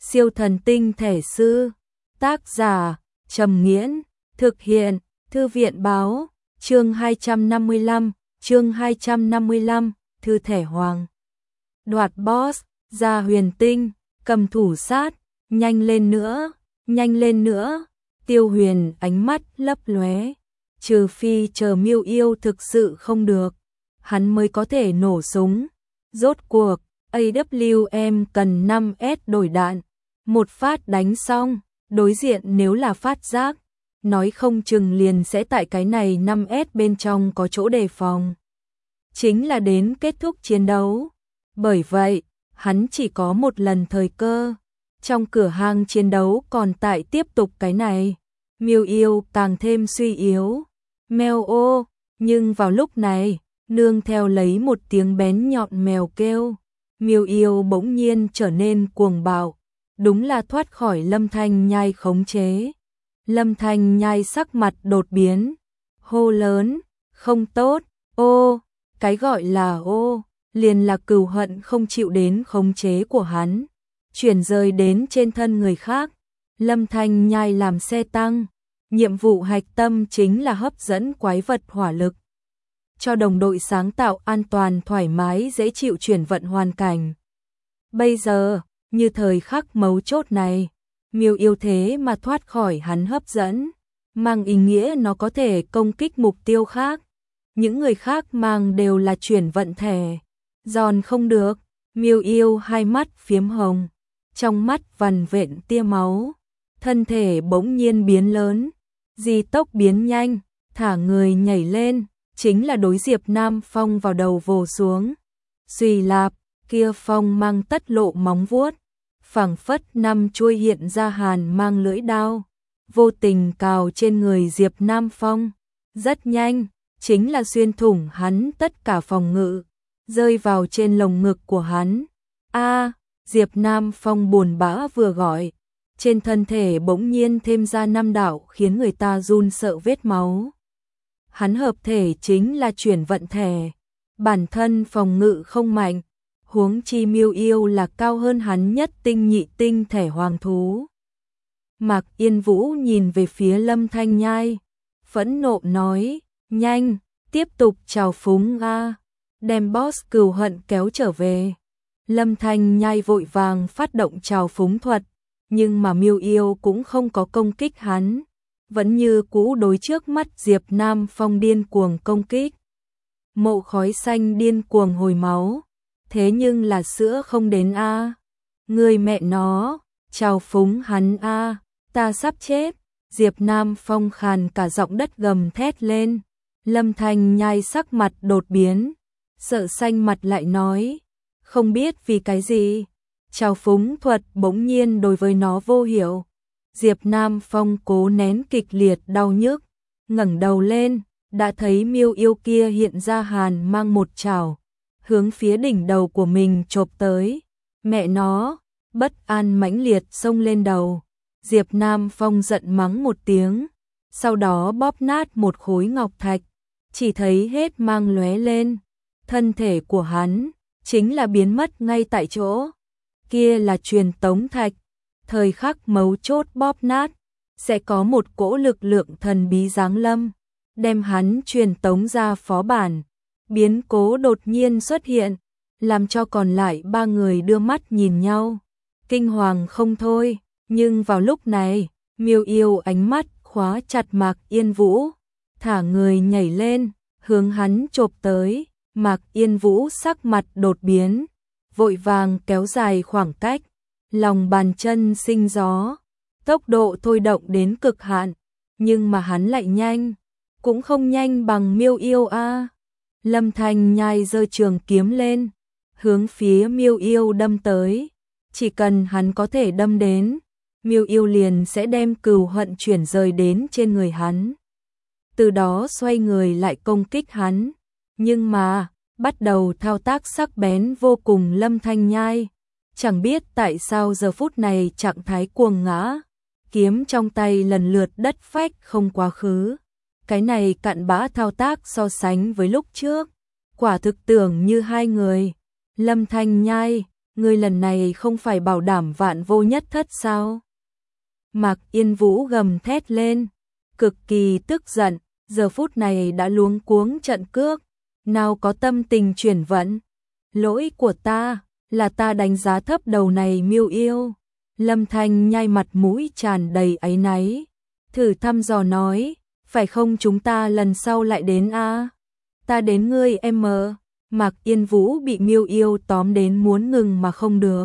Siêu thần tinh thể sư. Tác giả Trầm Nghiễn. Thực hiện Thư viện báo. Chương 255, Thư thể hoàng. Đoạt boss, ra huyền tinh, cầm thủ sát, nhanh lên nữa. Tiêu Huyền ánh mắt lấp lóe, trừ phi chờ Miêu Yêu thực sự không được, hắn mới có thể nổ súng. Rốt cuộc, AWM cần 5S đổi đạn, một phát đánh xong, đối diện nếu là phát giác, nói không chừng liền sẽ tại cái này 5S bên trong có chỗ đề phòng. Chính là đến kết thúc chiến đấu. Bởi vậy, hắn chỉ có một lần thời cơ. Trong cửa hàng chiến đấu còn tại tiếp tục cái này. Miêu Yêu càng thêm suy yếu. Mèo ô, nhưng vào lúc này, nương theo lấy một tiếng bén nhọn mèo kêu. Miêu Yêu bỗng nhiên trở nên cuồng bạo. Đúng là thoát khỏi Lâm Thanh Nhai khống chế. Lâm Thanh Nhai sắc mặt đột biến. Hô lớn, không tốt, ô, cái gọi là ô, liền là cừu hận không chịu đến khống chế của hắn. Chuyển rời đến trên thân người khác. Lâm Thanh Nhai làm xe tăng. Nhiệm vụ hạch tâm chính là hấp dẫn quái vật hỏa lực. Cho đồng đội sáng tạo an toàn thoải mái dễ chịu chuyển vận hoàn cảnh. Bây giờ, như thời khắc mấu chốt này, Miêu Yêu thế mà thoát khỏi hắn hấp dẫn, mang ý nghĩa nó có thể công kích mục tiêu khác. Những người khác mang đều là chuyển vận thể. Giòn không được, Miêu Yêu hai mắt phiếm hồng, trong mắt vằn vện tia máu, thân thể bỗng nhiên biến lớn, di tốc biến nhanh, thả người nhảy lên, chính là đối Diệp Nam Phong vào đầu vồ xuống. Xuy lạp, kia phong mang tất lộ móng vuốt, phảng phất năm chuôi hiện ra hàn mang lưỡi đao, vô tình cào trên người Diệp Nam Phong, rất nhanh, chính là xuyên thủng hắn tất cả phòng ngự, rơi vào trên lồng ngực của hắn. A, Diệp Nam Phong buồn bã vừa gọi, trên thân thể bỗng nhiên thêm ra 5 đạo khiến người ta run sợ vết máu. Hắn hợp thể chính là chuyển vận thể, bản thân phòng ngự không mạnh, huống chi Miêu Yêu là cao hơn hắn nhất tinh nhị tinh thể hoàng thú. Mạc Yên Vũ nhìn về phía Lâm Thanh Nhai, phẫn nộ nói, nhanh, tiếp tục trào phúng a, đem boss cừu hận kéo trở về. Lâm Thanh Nhai vội vàng phát động trào phúng thuật, nhưng mà Miêu Yêu cũng không có công kích hắn, vẫn như cũ đối trước mắt Diệp Nam Phong điên cuồng công kích. Mộ khói xanh điên cuồng hồi máu, thế nhưng là sữa không đến a. Người mẹ nó, trào phúng hắn a, ta sắp chết. Diệp Nam Phong khàn cả giọng đất gầm thét lên. Lâm Thanh Nhai sắc mặt đột biến, sợ xanh mặt lại nói, không biết vì cái gì, trào phúng thuật bỗng nhiên đối với nó vô hiệu. Diệp Nam Phong cố nén kịch liệt đau nhức, ngẩng đầu lên, đã thấy Miêu Yêu kia hiện ra hàn mang một chảo, hướng phía đỉnh đầu của mình chộp tới. Mẹ nó, bất an mãnh liệt xông lên đầu. Diệp Nam Phong giận mắng một tiếng, sau đó bóp nát một khối ngọc thạch, chỉ thấy hết mang lóe lên, thân thể của hắn chính là biến mất ngay tại chỗ. Kia là truyền tống thạch, thời khắc mấu chốt bóp nát, sẽ có một cỗ lực lượng thần bí giáng lâm, đem hắn truyền tống ra phó bản. Biến cố đột nhiên xuất hiện, làm cho còn lại 3 người đưa mắt nhìn nhau, kinh hoàng không thôi. Nhưng vào lúc này, Miêu Yêu ánh mắt khóa chặt Mạc Yên Vũ, thả người nhảy lên, hướng hắn chộp tới. Mạc Yên Vũ sắc mặt đột biến, vội vàng kéo dài khoảng cách, lòng bàn chân sinh gió, tốc độ thôi động đến cực hạn, nhưng mà hắn lại nhanh, cũng không nhanh bằng Miêu Yêu a. Lâm Thanh Nhai giơ trường kiếm lên, hướng phía Miêu Yêu đâm tới, chỉ cần hắn có thể đâm đến, Miêu Yêu liền sẽ đem cừu hận chuyển rời đến trên người hắn, từ đó xoay người lại công kích hắn. Nhưng mà, bắt đầu thao tác sắc bén vô cùng Lâm Thanh Nhai, chẳng biết tại sao giờ phút này trạng thái cuồng ngã, kiếm trong tay lần lượt đất phách không quá khứ. Cái này cặn bã thao tác so sánh với lúc trước, quả thực tưởng như hai người. Lâm Thanh Nhai, ngươi lần này không phải bảo đảm vạn vô nhất thất sao? Mạc Yên Vũ gầm thét lên, cực kỳ tức giận, giờ phút này đã luống cuống trận cước, nào có tâm tình chuyển vận. Lỗi của ta, là ta đánh giá thấp đầu này Miêu Yêu. Lâm Thanh nhai mặt mũi tràn đầy áy náy, thử thăm dò nói, phải không chúng ta lần sau lại đến a? Ta đến ngươi em mờ. Mạc Yên Vũ bị Miêu Yêu tóm đến muốn ngừng mà không được.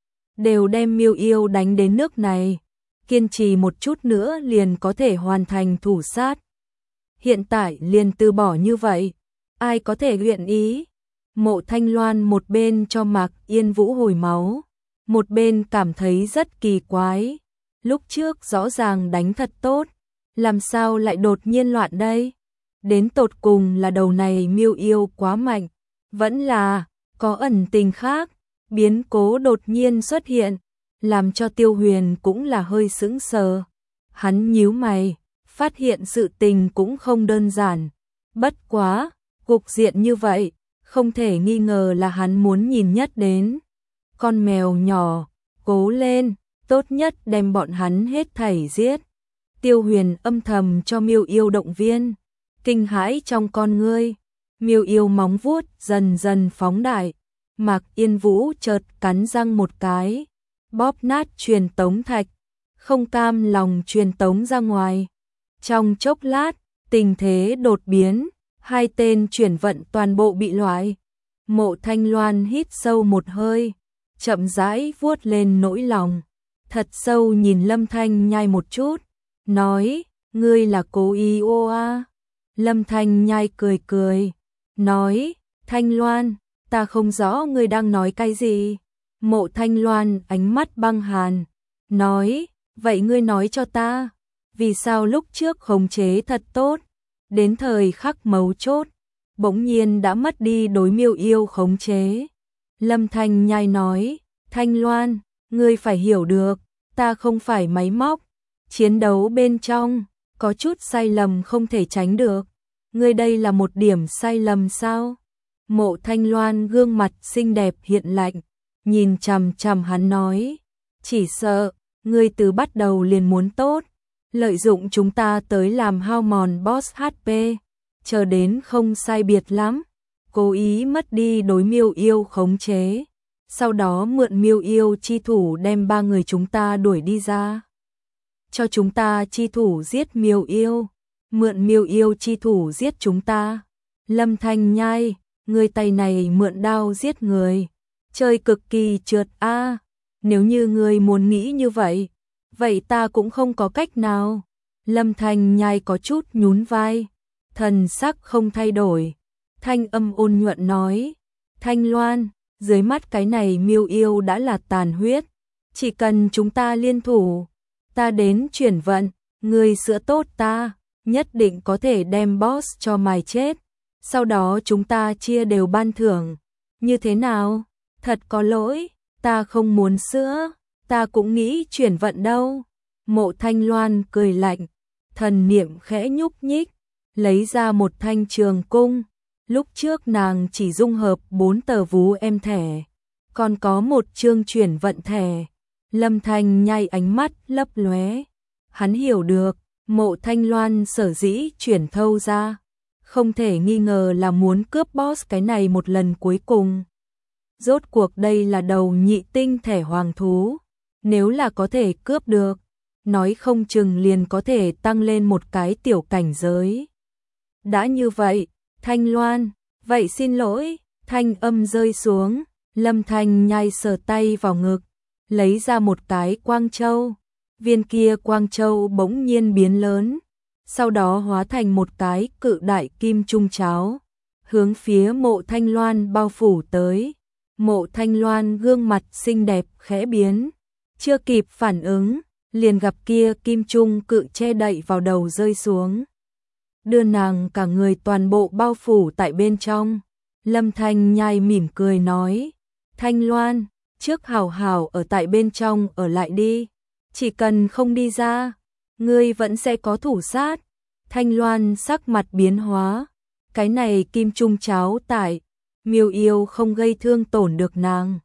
Đều đem Miêu Yêu đánh đến nước này, kiên trì một chút nữa liền có thể hoàn thành thủ sát. Hiện tại liền từ bỏ như vậy, ai có thể nguyện ý? Mộ Thanh Loan một bên cho Mạc Yên Vũ hồi máu, một bên cảm thấy rất kỳ quái. Lúc trước rõ ràng đánh thật tốt, làm sao lại đột nhiên loạn đây? Đến tột cùng là đầu này Miêu Yêu quá mạnh, vẫn là có ẩn tình khác, biến cố đột nhiên xuất hiện, làm cho Tiêu Huyền cũng là hơi sững sờ. Hắn nhíu mày, phát hiện sự tình cũng không đơn giản. Bất quá, cục diện như vậy, không thể nghi ngờ là hắn muốn nhìn nhất đến. Con mèo nhỏ, cố lên, tốt nhất đem bọn hắn hết thảy giết. Tiêu Huyền âm thầm cho Miêu Yêu động viên, kinh hãi trong con ngươi. Miêu Yêu móng vuốt dần dần phóng đại, Mạc Yên Vũ chợt cắn răng một cái, bóp nát truyền tống thạch, không cam lòng truyền tống ra ngoài. Trong chốc lát, tình thế đột biến, hai tên chuyển vận toàn bộ bị loại. Mộ Thanh Loan hít sâu một hơi, chậm rãi vuốt lên nỗi lòng, thật sâu nhìn Lâm Thanh Nhai một chút, nói, ngươi là cố ý ô a? Lâm Thanh Nhai cười cười, nói, Thanh Loan, ta không rõ ngươi đang nói cái gì. Mộ Thanh Loan ánh mắt băng hàn, nói, vậy ngươi nói cho ta, vì sao lúc trước khống chế thật tốt, đến thời khắc mấu chốt, bỗng nhiên đã mất đi đối Miêu Yêu khống chế. Lâm Thanh Nhai nói, Thanh Loan, ngươi phải hiểu được, ta không phải máy móc, chiến đấu bên trong, có chút sai lầm không thể tránh được. Ngươi đây là một điểm sai lầm sao? Mộ Thanh Loan gương mặt xinh đẹp hiện lạnh, nhìn chằm chằm hắn nói, chỉ sợ, ngươi từ bắt đầu liền muốn tốt, lợi dụng chúng ta tới làm hao mòn boss HP, chờ đến không sai biệt lắm, cố ý mất đi đối Miêu Yêu khống chế, sau đó mượn Miêu Yêu chi thủ đem ba người chúng ta đuổi đi ra. Cho chúng ta chi thủ giết Miêu Yêu, mượn Miêu Yêu chi thủ giết chúng ta. Lâm Thanh Nhai, người tay này mượn đao giết người, chơi cực kỳ trượt a. Nếu như người muốn nghĩ như vậy, vậy ta cũng không có cách nào. Lâm Thanh Nhai có chút nhún vai, thần sắc không thay đổi, thanh âm ôn nhuận nói, Thanh Loan, dưới mắt cái này Miêu Yêu đã là tàn huyết, chỉ cần chúng ta liên thủ, ta đến chuyển vận, người sữa tốt ta, nhất định có thể đem boss cho mài chết, sau đó chúng ta chia đều ban thưởng, như thế nào? Thật có lỗi, ta không muốn sữa, ta cũng nghĩ chuyển vận đâu. Mộ Thanh Loan cười lạnh, thần niệm khẽ nhúc nhích, lấy ra một thanh trường cung, lúc trước nàng chỉ dung hợp 4 tờ vú em thẻ, còn có một chương chuyển vận thẻ. Lâm Thanh Nhai ánh mắt lấp lóe, hắn hiểu được, Mộ Thanh Loan sở dĩ chuyển thâu ra, không thể nghi ngờ là muốn cướp boss cái này một lần cuối cùng. Rốt cuộc đây là đầu nhị tinh thẻ hoàng thú, nếu là có thể cướp được, nói không chừng liền có thể tăng lên một cái tiểu cảnh giới. Đã như vậy, Thanh Loan, vậy xin lỗi, thanh âm rơi xuống, Lâm Thanh Nhai sờ tay vào ngực, lấy ra một cái quang châu, viên kia quang châu bỗng nhiên biến lớn, sau đó hóa thành một cái cự đại kim trung cháo, hướng phía Mộ Thanh Loan bao phủ tới. Mộ Thanh Loan gương mặt xinh đẹp khẽ biến, chưa kịp phản ứng, liền gặp kia kim trung cự che đậy vào đầu rơi xuống, đưa nàng cả người toàn bộ bao phủ tại bên trong. Lâm Thanh Nhai mỉm cười nói, Thanh Loan, trước hảo hảo ở tại bên trong ở lại đi, chỉ cần không đi ra, ngươi vẫn sẽ có thủ sát. Thanh Loan sắc mặt biến hóa, cái này kim trung cháo tại Miêu Yêu không gây thương tổn được nàng,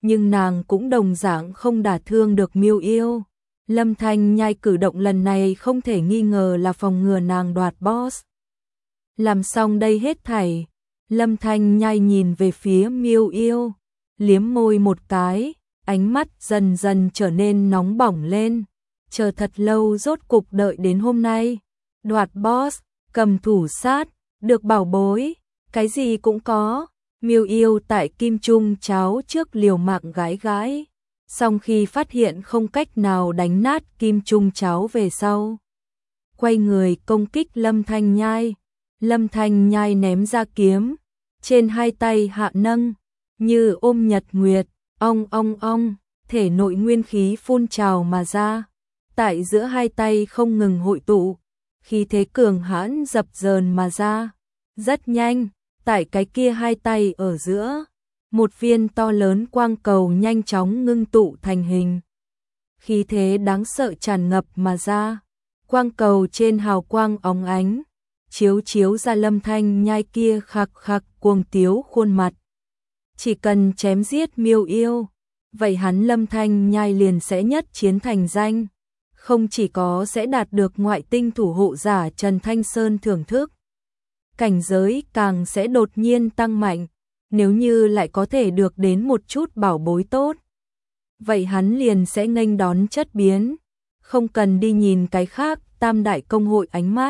nhưng nàng cũng đồng dạng không đả thương được Miêu Yêu. Lâm Thanh Nhai cử động lần này không thể nghi ngờ là phòng ngừa nàng đoạt boss. Làm xong đây hết thảy, Lâm Thanh Nhai nhìn về phía Miêu Yêu, liếm môi một cái, ánh mắt dần dần trở nên nóng bỏng lên. Chờ thật lâu rốt cục đợi đến hôm nay. Đoạt boss, cầm thủ sát, được bảo bối, cái gì cũng có. Miêu Yêu tại Kim Trung Cháo trước liều mạng gái gái. Xong khi phát hiện không cách nào đánh nát Kim Trung Cháo về sau, quay người công kích Lâm Thanh Nhai. Lâm Thanh Nhai ném ra kiếm, trên hai tay hạ nâng, như ôm nhật nguyệt, ong, thể nội nguyên khí phun trào mà ra. Tại giữa hai tay không ngừng hội tụ, khí thế cường hãn dập dờn mà ra. Rất nhanh, tại cái kia hai tay ở giữa, một viên to lớn quang cầu nhanh chóng ngưng tụ thành hình. Khí thế đáng sợ tràn ngập mà ra, quang cầu trên hào quang óng ánh, chiếu ra Lâm Thanh Nhai kia khạc khạc cuồng tiếu khuôn mặt. Chỉ cần chém giết Miêu Yêu, vậy hắn Lâm Thanh Nhai liền sẽ nhất chiến thành danh. Không chỉ có sẽ đạt được ngoại tinh thủ hộ giả Trần Thanh Sơn thưởng thức, cảnh giới càng sẽ đột nhiên tăng mạnh. Nếu như lại có thể được đến một chút bảo bối tốt, vậy hắn liền sẽ nghênh đón chất biến, không cần đi nhìn cái khác. Tam đại công hội ánh mắt.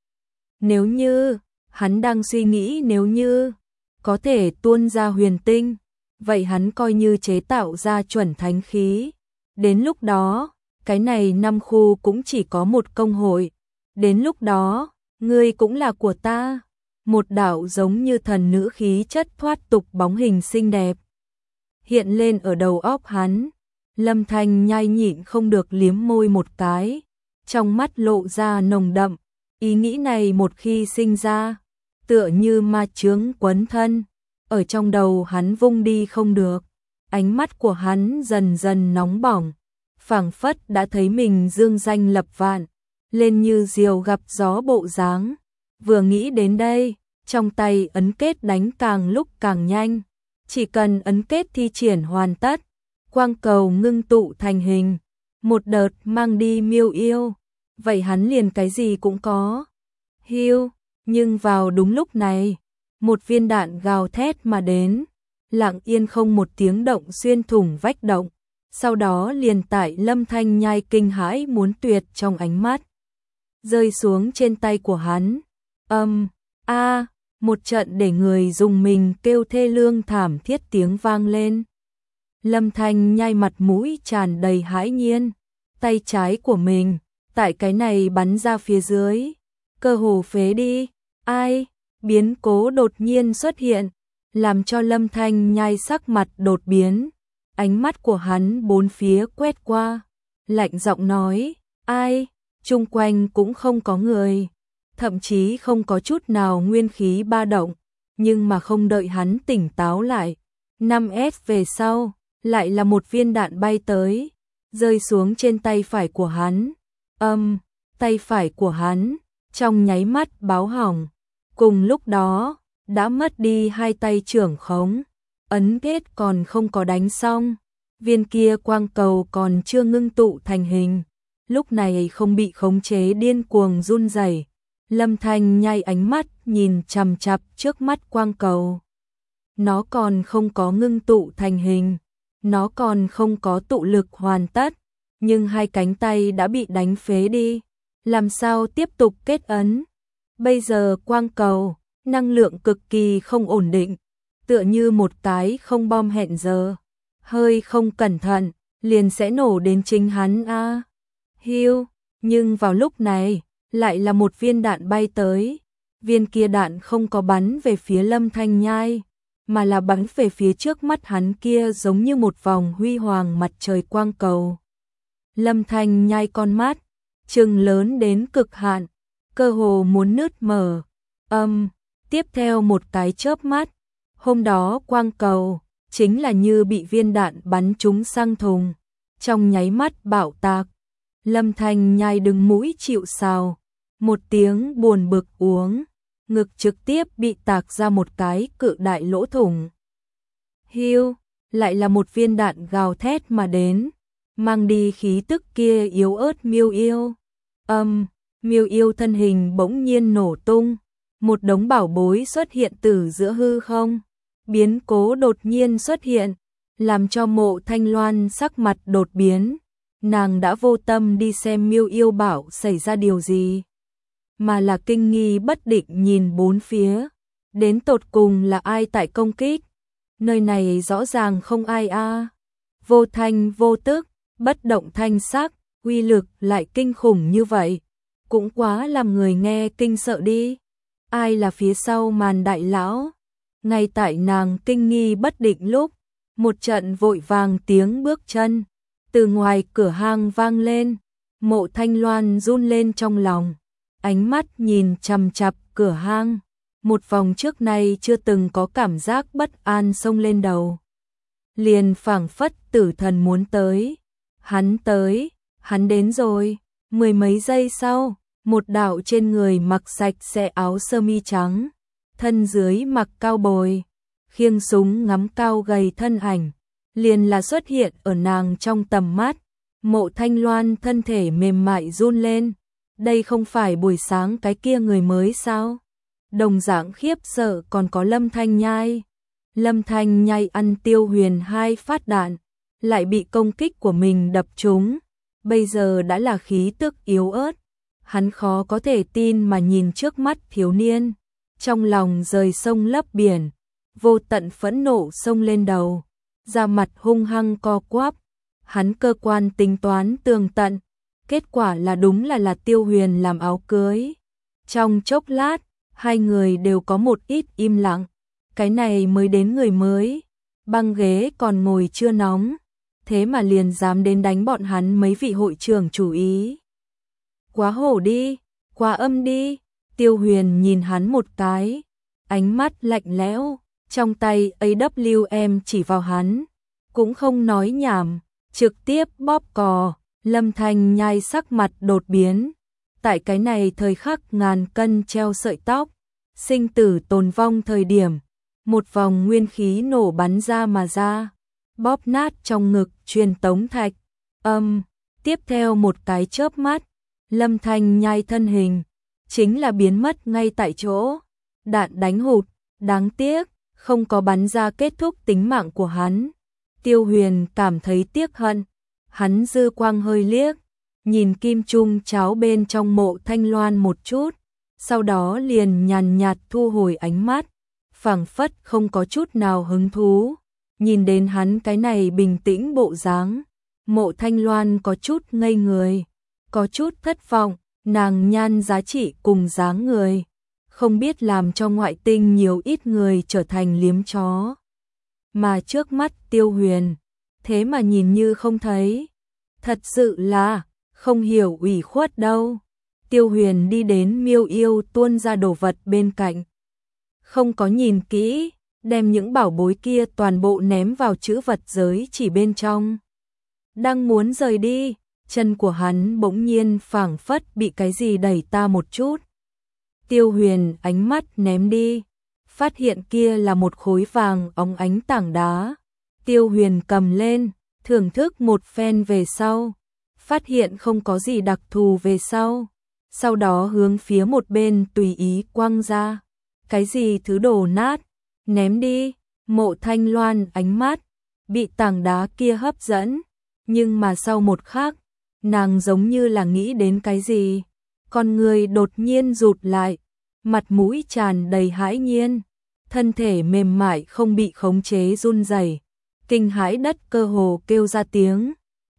Nếu như, hắn đang suy nghĩ nếu như có thể tuôn ra huyền tinh, vậy hắn coi như chế tạo ra chuẩn thánh khí. Đến lúc đó, cái này 5 khu cũng chỉ có một công hội. Đến lúc đó, ngươi cũng là của ta. Một đạo giống như thần nữ khí chất thoát tục bóng hình xinh đẹp hiện lên ở đầu óc hắn. Lâm Thanh Nhai nhịn không được liếm môi một cái, trong mắt lộ ra nồng đậm. Ý nghĩ này một khi sinh ra, tựa như ma chướng quấn thân, ở trong đầu hắn vung đi không được. Ánh mắt của hắn dần dần nóng bỏng, phảng phất đã thấy mình dương danh lập vạn, lên như diều gặp gió bộ dáng. Vừa nghĩ đến đây, trong tay ấn kết đánh càng lúc càng nhanh. Chỉ cần ấn kết thi triển hoàn tất, quang cầu ngưng tụ thành hình, một đợt mang đi Miêu Yêu, vậy hắn liền cái gì cũng có. Hiu, nhưng vào đúng lúc này, một viên đạn gào thét mà đến, lặng yên không một tiếng động xuyên thủng vách động, sau đó liền tại Lâm Thanh Nhai kinh hãi muốn tuyệt trong ánh mắt, rơi xuống trên tay của hắn. Một trận để người dùng mình kêu thê lương thảm thiết tiếng vang lên. Lâm Thanh Nhai mặt mũi tràn đầy hãi nhiên, tay trái của mình tại cái này bắn ra phía dưới, cơ hồ phế đi. Biến cố đột nhiên xuất hiện, làm cho Lâm Thanh Nhai sắc mặt đột biến. Ánh mắt của hắn bốn phía quét qua, lạnh giọng nói, chung quanh cũng không có người, thậm chí không có chút nào nguyên khí ba động, nhưng mà không đợi hắn tỉnh táo lại, 5S về sau, lại là một viên đạn bay tới, rơi xuống trên tay phải của hắn. Tay phải của hắn, trong nháy mắt báo hỏng, cùng lúc đó, đã mất đi hai tay trưởng khống, ấn kết còn không có đánh xong, viên kia quang cầu còn chưa ngưng tụ thành hình, lúc này không bị khống chế điên cuồng run rẩy. Lâm Thanh Nhai ánh mắt nhìn chằm chằm trước mắt quang cầu. Nó còn không có ngưng tụ thành hình, nó còn không có tụ lực hoàn tất, nhưng hai cánh tay đã bị đánh phế đi, làm sao tiếp tục kết ấn. Bây giờ quang cầu, năng lượng cực kỳ không ổn định, tựa như một cái không bom hẹn giờ, hơi không cẩn thận, liền sẽ nổ đến chính hắn Hiu, nhưng vào lúc này, lại là một viên đạn bay tới. Viên kia đạn không có bắn về phía Lâm Thanh Nhai, mà là bắn về phía trước mắt hắn kia giống như một vòng huy hoàng mặt trời quang cầu. Lâm Thanh Nhai con mắt, trừng lớn đến cực hạn, cơ hồ muốn nứt mở. Tiếp theo một cái chớp mắt, hôm đó quang cầu, chính là như bị viên đạn bắn trúng sang thùng, trong nháy mắt bạo tạc. Lâm Thanh Nhai đứng mũi chịu sào, một tiếng buồn bực uống, ngực trực tiếp bị tạc ra một cái cự đại lỗ thủng. Hiu, lại là một viên đạn gào thét mà đến, mang đi khí tức kia yếu ớt Miêu Yêu. Miêu Yêu thân hình bỗng nhiên nổ tung, một đống bảo bối xuất hiện từ giữa hư không. Biến cố đột nhiên xuất hiện, làm cho Mộ Thanh Loan sắc mặt đột biến. Nàng đã vô tâm đi xem Miêu Yêu bảo xảy ra điều gì, mà là kinh nghi bất định nhìn bốn phía. Đến tột cùng là ai tại công kích? Nơi này rõ ràng không ai a. Vô thanh vô tức, bất động thanh sắc, uy lực lại kinh khủng như vậy, cũng quá làm người nghe kinh sợ đi. Ai là phía sau màn đại lão? Ngay tại nàng kinh nghi bất định lúc, một trận vội vàng tiếng bước chân từ ngoài cửa hang vang lên. Mộ Thanh Loan run lên trong lòng, ánh mắt nhìn chằm chằm cửa hang. Một vòng trước nay chưa từng có cảm giác bất an xông lên đầu. Liền phảng phất tử thần muốn tới. Hắn đến rồi. Mười mấy giây sau, một đạo trên người mặc sạch sẽ áo sơ mi trắng, thân dưới mặc cao bồi, khiêng súng ngắm cao gầy thân ảnh, liền là xuất hiện ở nàng trong tầm mắt. Mộ Thanh Loan thân thể mềm mại run lên. Đây không phải buổi sáng cái kia người mới sao? Đồng dạng khiếp sợ còn có Lâm Thanh Nhai. Lâm Thanh Nhai ăn Tiêu Huyền 2 phát đạn, lại bị công kích của mình đập trúng, bây giờ đã là khí tức yếu ớt. Hắn khó có thể tin mà nhìn trước mắt thiếu niên, trong lòng rời sông lấp biển, vô tận phẫn nộ xông lên đầu, da mặt hung hăng co quắp. Hắn cơ quan tính toán tường tận, kết quả là đúng là Tiêu Huyền làm áo cưới. Trong chốc lát, hai người đều có một ít im lặng. Cái này mới đến người mới, băng ghế còn ngồi chưa nóng, thế mà liền dám đến đánh bọn hắn mấy vị hội trưởng chủ ý. Quá hổ đi, quá âm đi. Tiêu Huyền nhìn hắn một cái, ánh mắt lạnh lẽo, trong tay AWM chỉ vào hắn, cũng không nói nhảm, trực tiếp bóp cò. Lâm Thanh Nhai sắc mặt đột biến. Tại cái này thời khắc ngàn cân treo sợi tóc, sinh tử tồn vong thời điểm, một vòng nguyên khí nổ bắn ra mà ra, bóp nát trong ngực truyền tống thạch. Tiếp theo một cái chớp mắt, Lâm Thanh Nhai thân hình chính là biến mất ngay tại chỗ. Đạn đánh hụt, đáng tiếc, không có bắn ra kết thúc tính mạng của hắn. Tiêu Huyền cảm thấy tiếc hận, hắn dư quang hơi liếc, nhìn kim trung cháo bên trong Mộ Thanh Loan một chút, sau đó liền nhàn nhạt thu hồi ánh mắt, phảng phất không có chút nào hứng thú. Nhìn đến hắn cái này bình tĩnh bộ dáng, Mộ Thanh Loan có chút ngây người, có chút thất vọng. Nàng nhan giá trị cùng dáng người, không biết làm cho ngoại tinh nhiều ít người trở thành liếm chó. Mà trước mắt Tiêu Huyền, thế mà nhìn như không thấy. Thật sự là không hiểu ủy khuất đâu. Tiêu Huyền đi đến Miêu Yêu tuôn ra đồ vật bên cạnh, không có nhìn kỹ, đem những bảo bối kia toàn bộ ném vào trữ vật giới chỉ bên trong. Đang muốn rời đi, chân của hắn bỗng nhiên phảng phất bị cái gì đẩy ta một chút. Tiêu Huyền ánh mắt ném đi, phát hiện kia là một khối vàng óng ánh tảng đá. Tiêu Huyền cầm lên, thưởng thức một phen về sau, phát hiện không có gì đặc thù về sau đó hướng phía một bên tùy ý quăng ra. Cái gì thứ đồ nát, ném đi. Mộ Thanh Loan ánh mắt bị tảng đá kia hấp dẫn, nhưng mà sau một khắc, nàng giống như là nghĩ đến cái gì, con người đột nhiên rụt lại, mặt mũi tràn đầy hãi nhiên, thân thể mềm mại không bị khống chế run rẩy, kinh hãi đất cơ hồ kêu ra tiếng.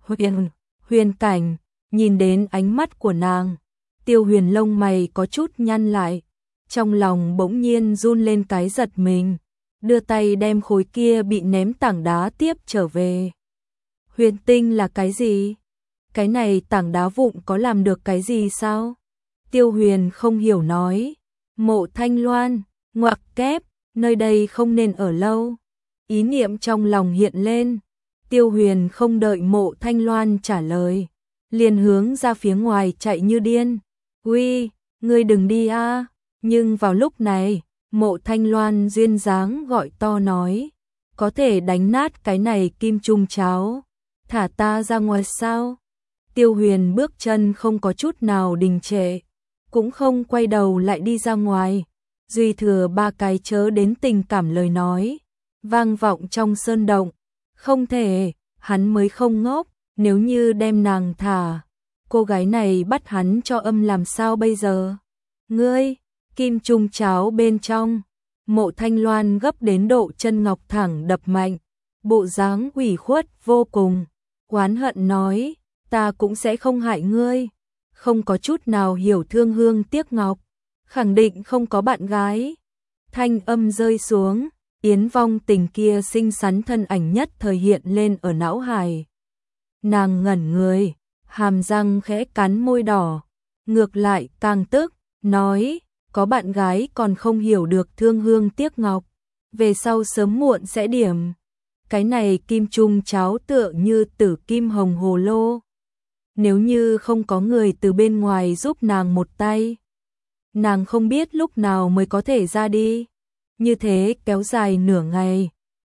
Huyền Cảnh. Nhìn đến ánh mắt của nàng, Tiêu Huyền lông mày có chút nhăn lại, trong lòng bỗng nhiên run lên cái giật mình, đưa tay đem khối kia bị ném tảng đá tiếp trở về. Huyền tinh là cái gì? Cái này tảng đá vụn có làm được cái gì sao? Tiêu Huyền không hiểu nói. Mộ Thanh Loan, ngoặc kép, nơi đây không nên ở lâu. Ý niệm trong lòng hiện lên. Tiêu Huyền không đợi Mộ Thanh Loan trả lời, liền hướng ra phía ngoài chạy như điên. Uy, ngươi đừng đi a. Nhưng vào lúc này, Mộ Thanh Loan duyên dáng gọi to nói. có thể đánh nát cái này kim trung cháo, thả ta ra ngoài sao? Tiêu Huyền bước chân không có chút nào đình trệ, cũng không quay đầu lại đi ra ngoài, duy thừa ba cái chớ đến tình cảm lời nói, vang vọng trong sơn động. Không thể, hắn mới không ngốc, nếu như đem nàng thả, cô gái này bắt hắn cho âm làm sao bây giờ? Ngươi, kim trung cháo bên trong, Mộ Thanh Loan gấp đến độ chân ngọc thẳng đập mạnh, bộ dáng ủy khuất vô cùng, oán hận nói, ta cũng sẽ không hại ngươi, không có chút nào hiểu thương hương tiếc ngọc, khẳng định không có bạn gái. Thanh âm rơi xuống, Yến Vong Tình kia xinh xắn thân ảnh nhất thời hiện lên ở não hải. Nàng ngẩn người, hàm răng khẽ cắn môi đỏ, ngược lại càng tức, nói, có bạn gái còn không hiểu được thương hương tiếc ngọc, về sau sớm muộn sẽ điểm. Cái này kim trung cháo tựa như tử kim hồng hồ lô. Nếu như không có người từ bên ngoài giúp nàng một tay, nàng không biết lúc nào mới có thể ra đi. Như thế kéo dài nửa ngày.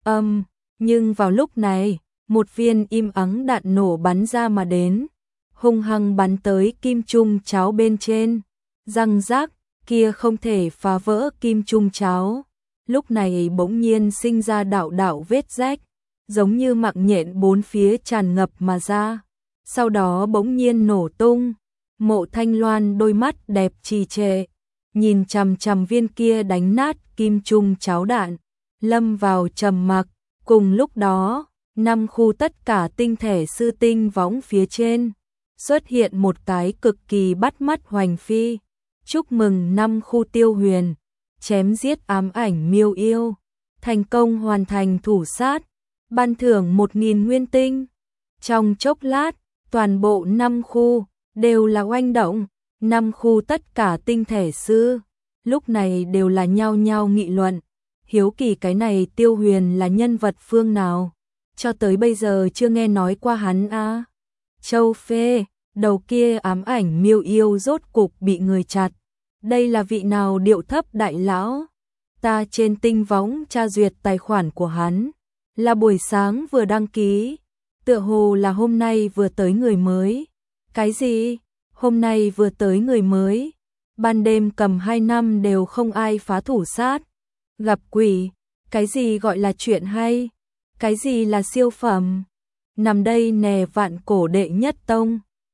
Nhưng vào lúc này, một viên im ắng đạn nổ bắn ra mà đến, hung hăng bắn tới kim trung cháo bên trên. Răng rác, kia không thể phá vỡ kim trung cháo. Lúc này bỗng nhiên sinh ra đạo đạo vết rách, giống như mạng nhện bốn phía tràn ngập mà ra. Sau đó bỗng nhiên nổ tung. Mộ Thanh Loan đôi mắt đẹp trì trệ, nhìn chằm chằm viên kia đánh nát kim trung cháo đạn, lâm vào trầm mặc. Cùng lúc đó, 5 khu tất cả tinh thể sư tinh võng phía trên, xuất hiện một cái cực kỳ bắt mắt hoành phi. Chúc mừng 5 khu Tiêu Huyền, chém giết ám ảnh miêu yêu, thành công hoàn thành thủ sát, ban thưởng 1000 nguyên tinh. Trong chốc lát, toàn bộ 5 khu đều là oanh động, 5 khu tất cả tinh thể sư, lúc này đều là nhao nhao nghị luận, hiếu kỳ cái này Tiêu Huyền là nhân vật phương nào, cho tới bây giờ chưa nghe nói qua hắn a. Châu Phê, đầu kia ám ảnh miêu yêu rốt cục bị người chặt, đây là vị nào điệu thấp đại lão? Ta trên tinh võng tra duyệt tài khoản của hắn, là buổi sáng vừa đăng ký, tựa hồ là hôm nay vừa tới người mới. Cái gì? Hôm nay vừa tới người mới? Ban đêm cầm 2 năm đều không ai phá thủ sát. Gặp quỷ, cái gì gọi là chuyện hay? Cái gì là siêu phẩm? Nằm đây nè vạn cổ đệ nhất tông.